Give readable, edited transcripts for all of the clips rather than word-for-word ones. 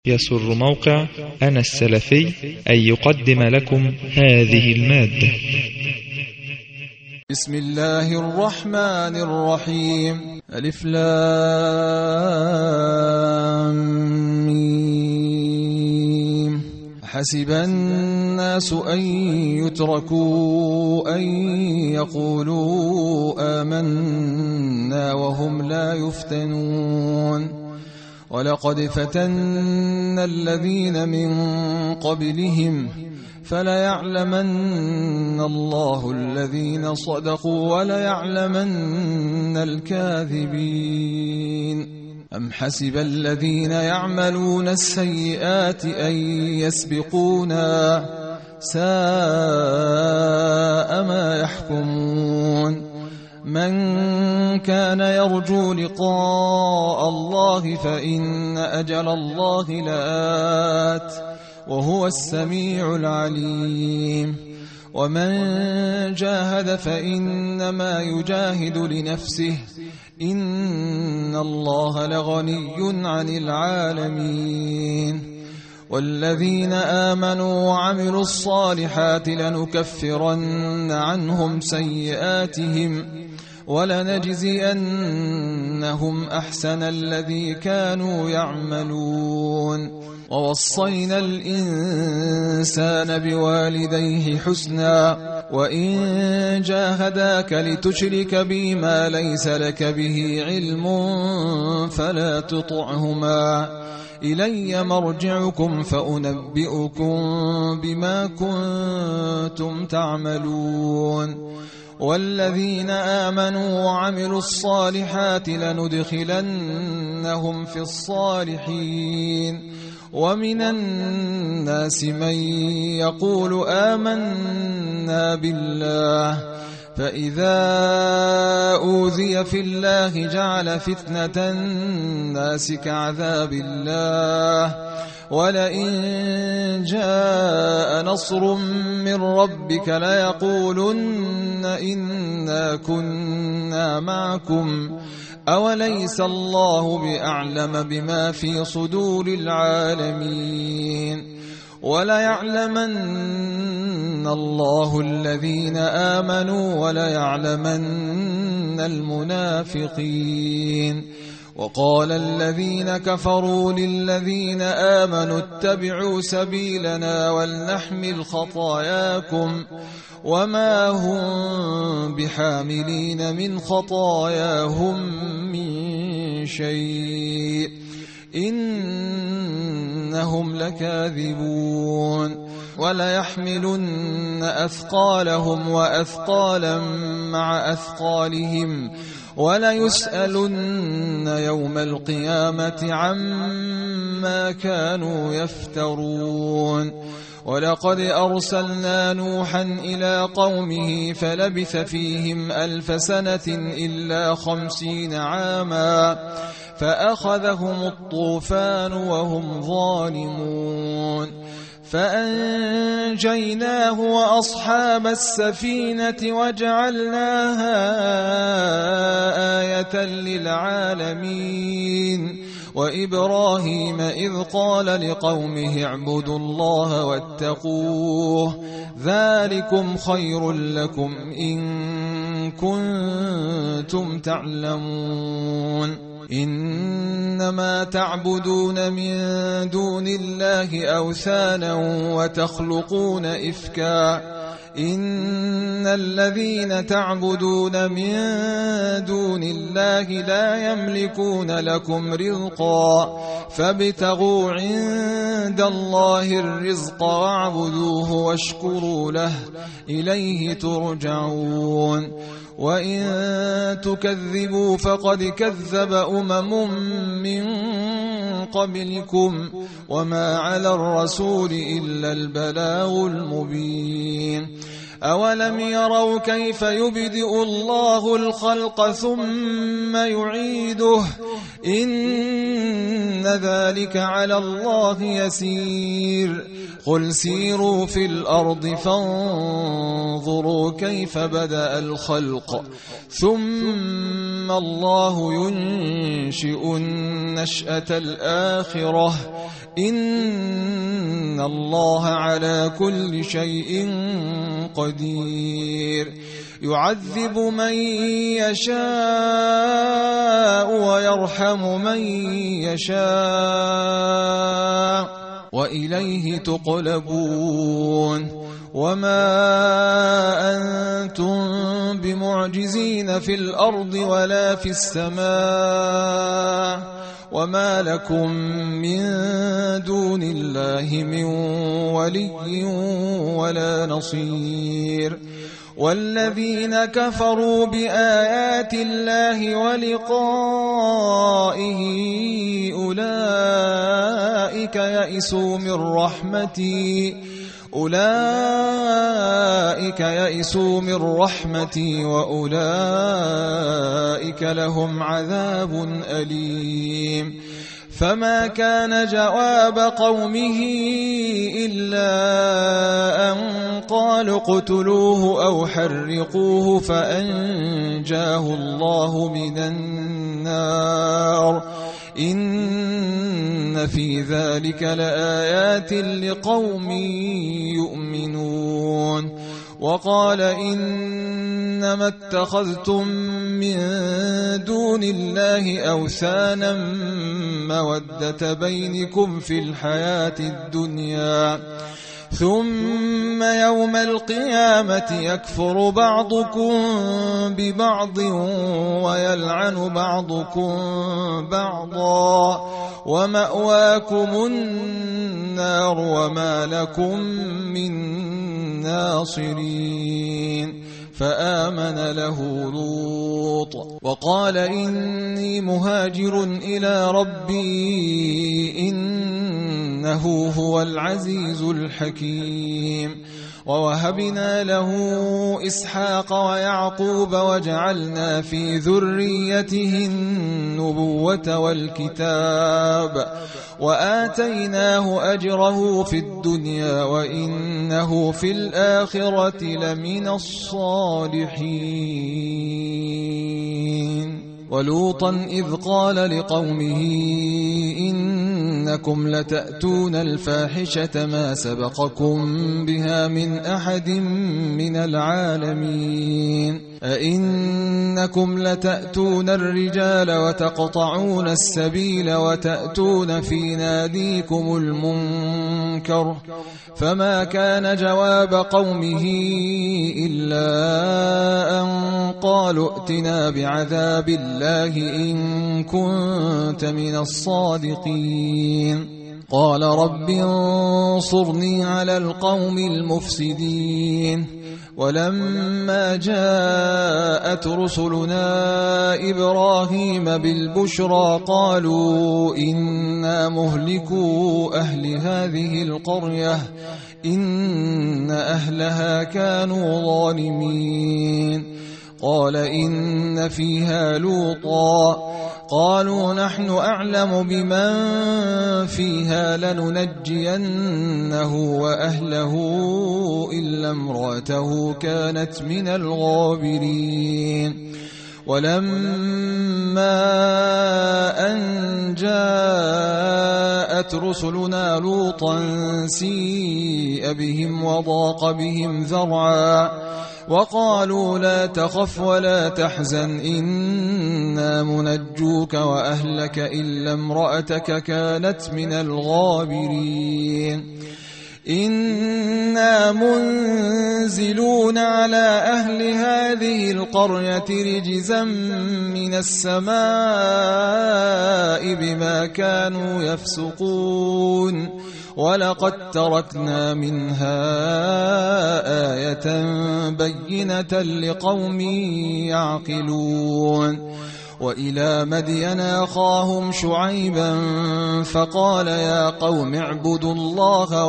يسر موقع أنا السلفي أن يقدم لكم هذه المادة. بسم الله الرحمن الرحيم. ألف لام ميم. حسب الناس أن يتركوا أن يقولوا آمنا وهم لا يفتنون. ولقد فتنا الذين من قبلهم فليعلمن الله الذين صدقوا وليعلمن الكاذبين. أم حسب الذين يعملون السيئات أن يسبقونا ساء ما يحكمون. من كان يرجو لقاء الله فإن أجل الله لآت وهو السميع العليم. ومن جاهد فإنما يجاهد لنفسه إن الله لغني عن العالمين. والذين آمنوا وعملوا الصالحات لنكفرن عنهم سيئاتهم ولنجزينهم أحسن الذي كانوا يعملون. ووصينا الإنسان بوالديه حسنا وإن جاهداك لتشرك بي ما ليس لك به علم فلا تطعهما إلي مرجعكم فأنبئكم بما كنتم تعملون. والذين آمنوا وعملوا الصالحات لندخلنهم في الصالحين. ومن الناس من يقول آمنا بالله فإذا أوذي في الله جعل فتنة الناس كعذاب الله ولئن جاء نصر من ربك ليقولن إنا كنا معكم أوليس الله بأعلم بما في صدور العالمين. وليعلمن الله الذين آمنوا وليعلمن المنافقين. وقال الذين كفروا للذين آمنوا اتبعوا سبيلنا ولنحمل خطاياكم وما هم بحاملين من خطاياهم من شيء إنهم لكاذبون. وليحملن أثقالهم وأثقالا مع أثقالهم وليسألن يوم القيامة عما كانوا يفترون. ولقد أرسلنا نوحا إلى قومه فلبث فيهم 1000 سنة إلا 50 عاما فأخذهم الطوفان وهم ظالمون. فأنجيناه وأصحاب السفينة وجعلناها آية للعالمين. وإبراهيم إذ قال لقومه اعبدوا الله واتقوه ذلكم خير لكم إن كنتم تعلمون. إنما تعبدون من دون الله أوثانا وتخلقون إفكا إن الذين تعبدون من دون الله لا يملكون لكم رزقا فابتغوا عند الله الرزق واعبدوه واشكروا له إليه ترجعون. وإن تكذبوا فقد كذب من قبلكم وما على الرسول إلا البلاغ المبين. أولم يروا كيف يبدئ الله الخلق ثم يعيده إن ذلك على الله يسير قل سيروا في الأرض فانظروا كيف بدأ الخلق ثم الله ينشئ النشأة الآخرة إن الله على كل شيء قدير يعذب من يشاء ويرحم من يشاء وإليه تقلبون وما أنتم بمعجزين في الأرض ولا في السماء وما لكم من دون الله من ولي ولا نصير والذين كفروا بآيات الله ولقائه أولئك يئسوا من رحمتي وأولئك لهم عذاب أليم فما كان جواب قومه إلا أن قالوا اقتلوه أو حرقوه فأنجاه الله من النار إن في ذلك لآيات لقوم يؤمنون وقال إنما اتخذتم من دون الله أوثانا مودة بينكم في الحياة الدنيا ثم يوم القيامة يكفر بعضكم ببعض ويلعن بعضكم بعضا ومأواكم النار وما لكم من ناصرين فآمن له لوط وقال إني مهاجر إلى ربي إنه هو العزيز الحكيم ووهبنا له إسحاق ويعقوب وجعلنا في ذريته النبوة والكتاب وآتيناه أجره في الدنيا وإنه في الآخرة لمن الصالحين ولوطا إذ قال لقومه إنكم لتأتون الفاحشة ما سبقكم بها من أحد من العالمين أئنكم لتأتون الرجال وتقطعون السبيل وتأتون في ناديكم المنكر فما كان جواب قومه إلا أن قالوا ائتنا بعذاب الله إن كنت من الصادقين قال رب انصرني على القوم المفسدين ولما جاءت رسلنا إبراهيم بالبشرى قالوا إنا مهلكو أهل هذه القرية إن أهلها كانوا ظالمين قال إن فيها لوطا قالوا نحن أعلم بمن فيها لننجينه وأهله إلا امرأته كانت من الغابرين ولما أن جاءت رسلنا لوطا سيء بهم وضاق بهم ذرعا وقالوا لا تخف ولا تحزن إنا منجوك وأهلك إلا امرأتك كانت من الغابرين إنا منزلون على أهل هذه القرية رجزا من السماء بما كانوا يفسقون ولقد تركنا منها آية بينة لقوم يعقلون وإلى مدين أخاهم شعيبا فقال يا قوم اعبدوا الله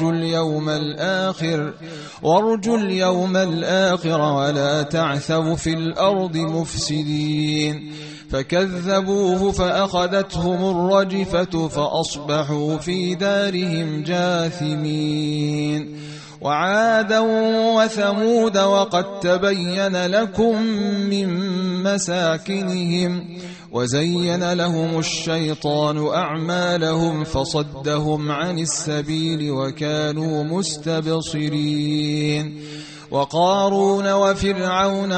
وارجوا اليوم الآخر ولا تعثوا في الأرض مفسدين فكذبوه فأخذتهم الرجفة فأصبحوا في دارهم جاثمين وعادا وثمود وقد تبين لكم من مساكنهم وزين لهم الشيطان أعمالهم فصدهم عن السبيل وكانوا مستبصرين وقارون وفرعون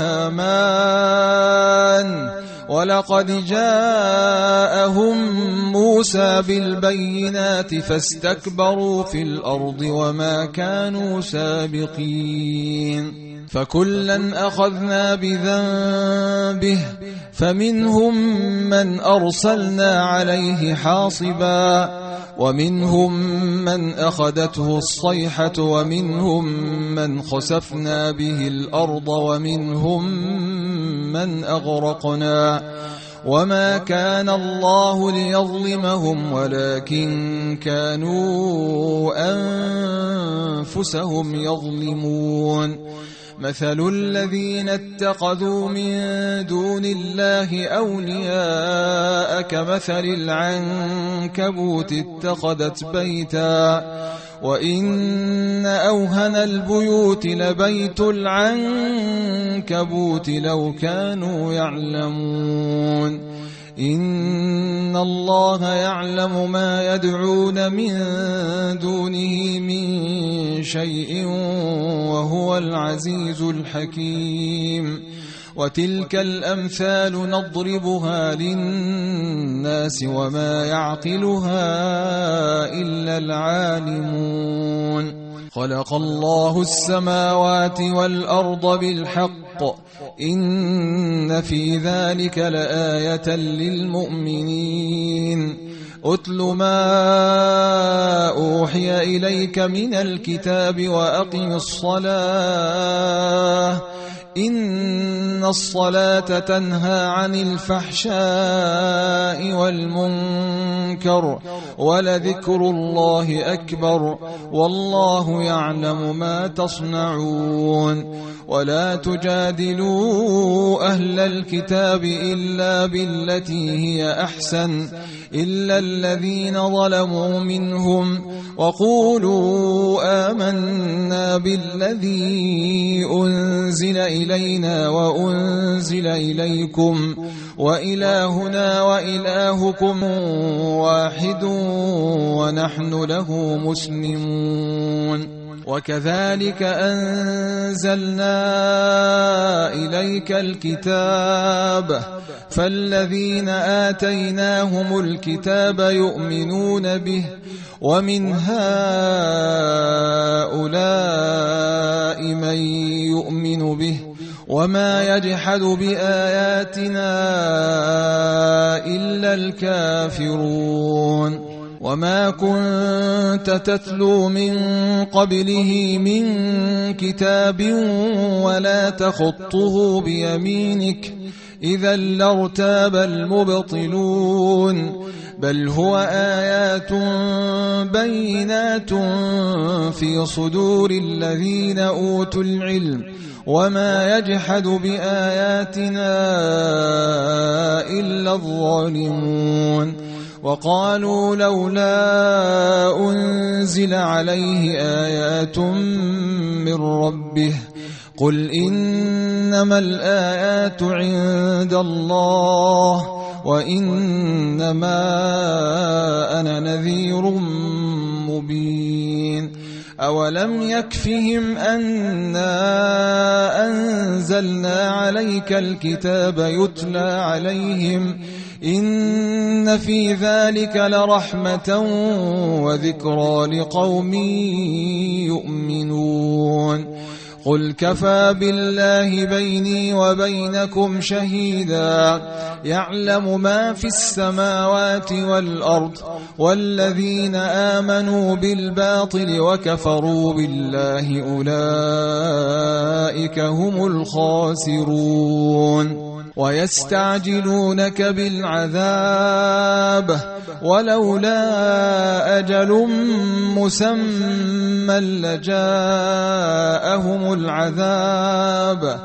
وهامان ولقد جاءهم موسى بالبينات فاستكبروا في الأرض وما كانوا سابقين فكلا أخذنا بذنبه فمنهم من أرسلنا عليه حاصبا ومنهم من أخذته الصيحة ومنهم من خسفنا به الأرض ومنهم من أغرقنا وما كان الله ليظلمهم ولكن كانوا أنفسهم يظلمون مثل الذين اتخذوا من دون الله أولياء كمثل العنكبوت اتخذت بيتا وإن أوهن البيوت لبيت العنكبوت لو كانوا يعلمون إن الله يعلم ما يدعون من دونه من شيء وهو العزيز الحكيم وتلك الأمثال نضربها للناس وما يعقلها إلا العالمون خلق الله السماوات والأرض بالحق إن في ذلك لآية للمؤمنين أتل ما أوحي إليك من الكتاب وأقم الصلاة إن الصلاة تنهى عن الفحشاء والمنكر ولذكر الله أكبر والله يعلم ما تصنعون ولا تجادلوا أهل الكتاب إلا بالتي هي أحسن إلا الذين ظلموا منهم وقولوا آمنا بالذي أنزل إلينا وأنزل إليكم وإلهنا وإلهكم واحد ونحن له مسلمون وكذلك أنزلنا إليك الكتاب فالذين آتيناهم الكتاب يؤمنون به ومن هؤلاء من يؤمن به وما يجحد بآياتنا إلا الكافرون وما كنت تتلو من قبله من كتاب ولا تخطه بيمينك إذا لارتاب المبطلون بل هو آيات بينات في صدور الذين أوتوا العلم وما يجحد بآياتنا إلا الظالمون وقالوا لولا أنزل عليه آيات من ربه قل إنما الآيات عند الله وإنما أنا نذير مبين أولم يكفهم أنا أنزلنا عليك الكتاب يتلى عليهم إن في ذلك لرحمة وذكرى لقوم يؤمنون قل كفى بالله بيني وبينكم شهيدا يعلم ما في السماوات والأرض والذين آمنوا بالباطل وكفروا بالله أولئك هم الخاسرون ويستعجلونك بالعذاب ولولا أجل مسمى لجاءهم العذاب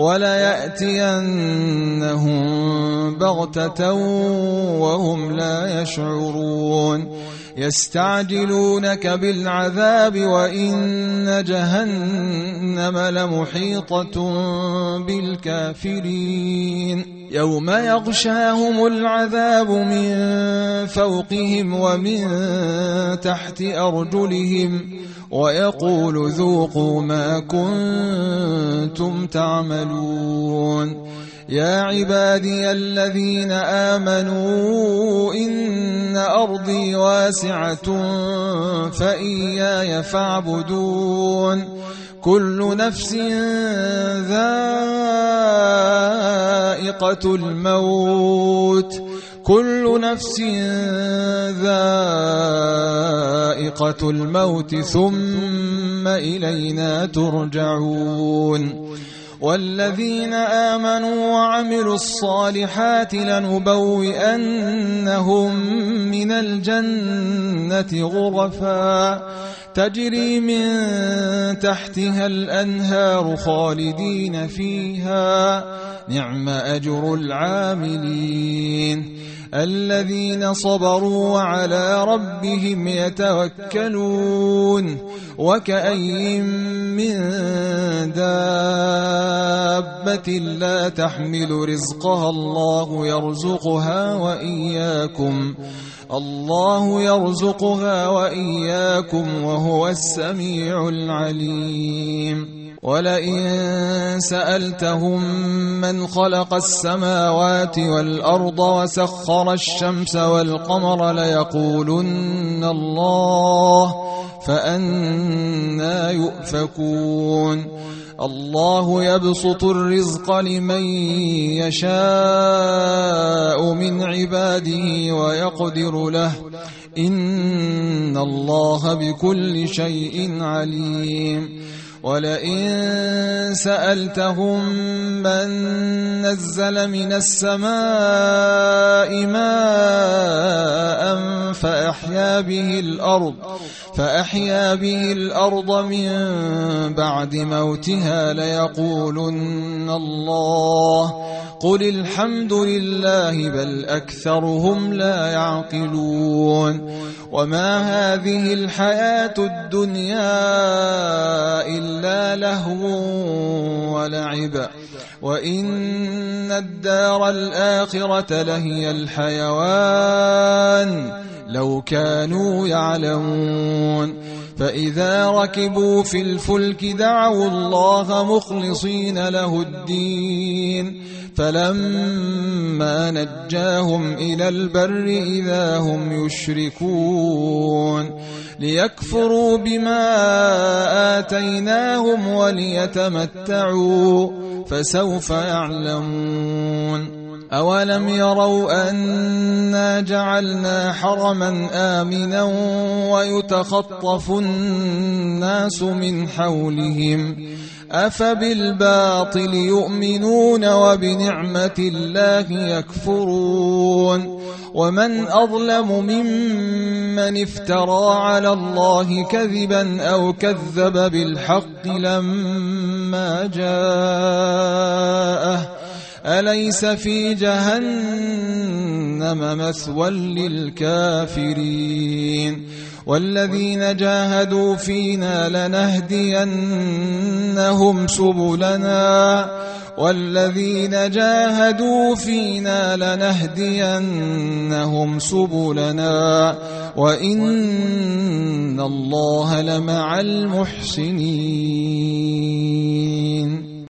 وليأتينهم بغتة وهم لا يشعرون يستعجلونك بالعذاب وإن جهنم لمحيطة بالكافرين يوم يغشاهم العذاب من فوقهم ومن تحت أرجلهم ويقول ذوقوا ما كنتم تعملون يا عبادي الذين آمنوا إن أرضي واسعة فإياي فاعبدون كل نفس ذائقة الموت ثم إلينا ترجعون والذين آمنوا وعملوا الصالحات لنبوئنهم من الجنة غرفا تجري من تحتها الأنهار خالدين فيها نعم أجر العاملين الذين صبروا وعلى ربهم يتوكلون وكأي من دابة لا تحمل رزقها الله يرزقها وإياكم وهو السميع العليم ولئن سألتهم من خلق السماوات والأرض وسخر الشمس والقمر ليقولن الله فأنى يؤفكون الله يبسط الرزق لمن يشاء من عباده ويقدر له إن الله بكل شيء عليم ولئن سألتهم من نزل من السماء ماء فأحيا به الأرض من بعد موتها ليقولن الله قل الحمد لله بل أكثرهم لا يعقلون وما هذه الحياة الدنيا إلا لهو ولعب وإن الدار الآخرة لهي الحيوان لو كانوا يعلمون فإذا ركبوا في الفلك دعوا الله مخلصين له الدين فلما نجاهم إلى البر إذا هم يشركون ليكفروا بما آتيناهم وليتمتعوا فسوف يعلمون أولم يروا أنا جعلنا حرما آمنا ويتخطف الناس من حولهم أفبالباطل يؤمنون وبنعمة الله يكفرون ومن أظلم ممن افترى على الله كذبا أو كذب بالحق لما جاءه أليس في جهنم مثوى للكافرين والذين جاهدوا فينا لنهدينهم سبلنا وإن الله لمع المحسنين